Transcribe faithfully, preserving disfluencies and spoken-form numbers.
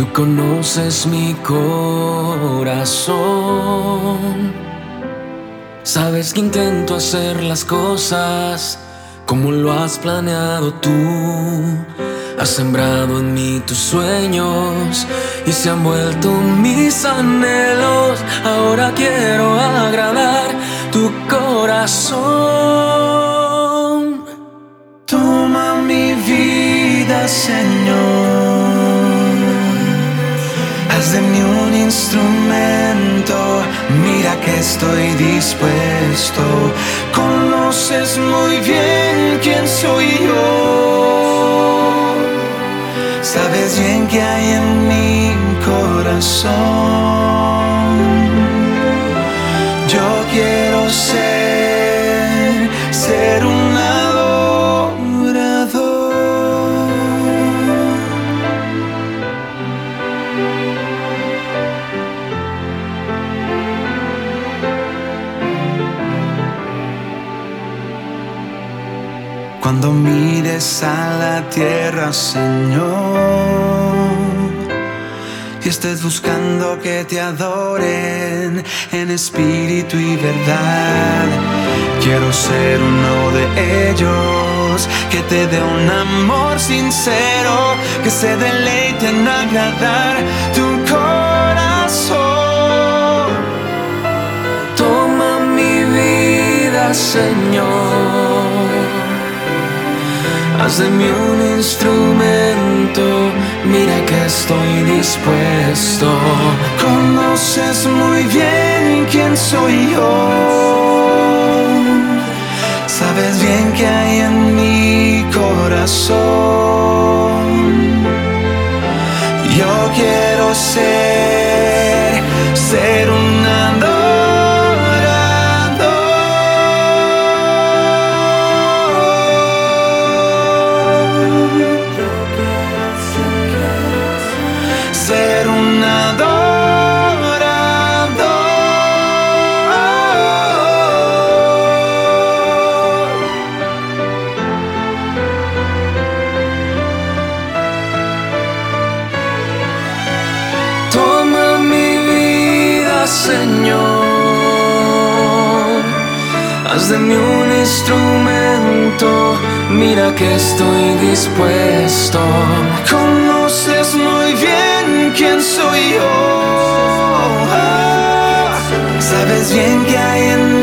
Conoces mi corazón. Sabes que intento hacer las cosas como lo has planeado tú. Has sembrado en mí tus sueños y se han vuelto mis anhelos. Ahora quiero agradar tu corazón. Toma mi vida, Señor. Haz de mí un instrumento, mira que estoy dispuesto. Conoces muy bien quién soy yo. Sabes bien que hay en mi corazón. Yo quiero ser, ser un adorador. Cuando mires a la tierra, Señor, y estés buscando que te adoren en espíritu y verdad, quiero ser uno de ellos, que te dé un amor sincero, que se deleite en agradar tu corazón. Toma mi vida, Señor. Haz de mí un instrumento, mira que estoy dispuesto. Conoces muy bien quién soy yo. Sabes bien que hay en mi corazón. Yo quiero ser, ser un adorador. Ser un adorador. Toma mi vida, Señor. Haz de mí un instrumento, mira que estoy dispuesto. Conoces muy bien quién soy yo. Sabes bien que hay en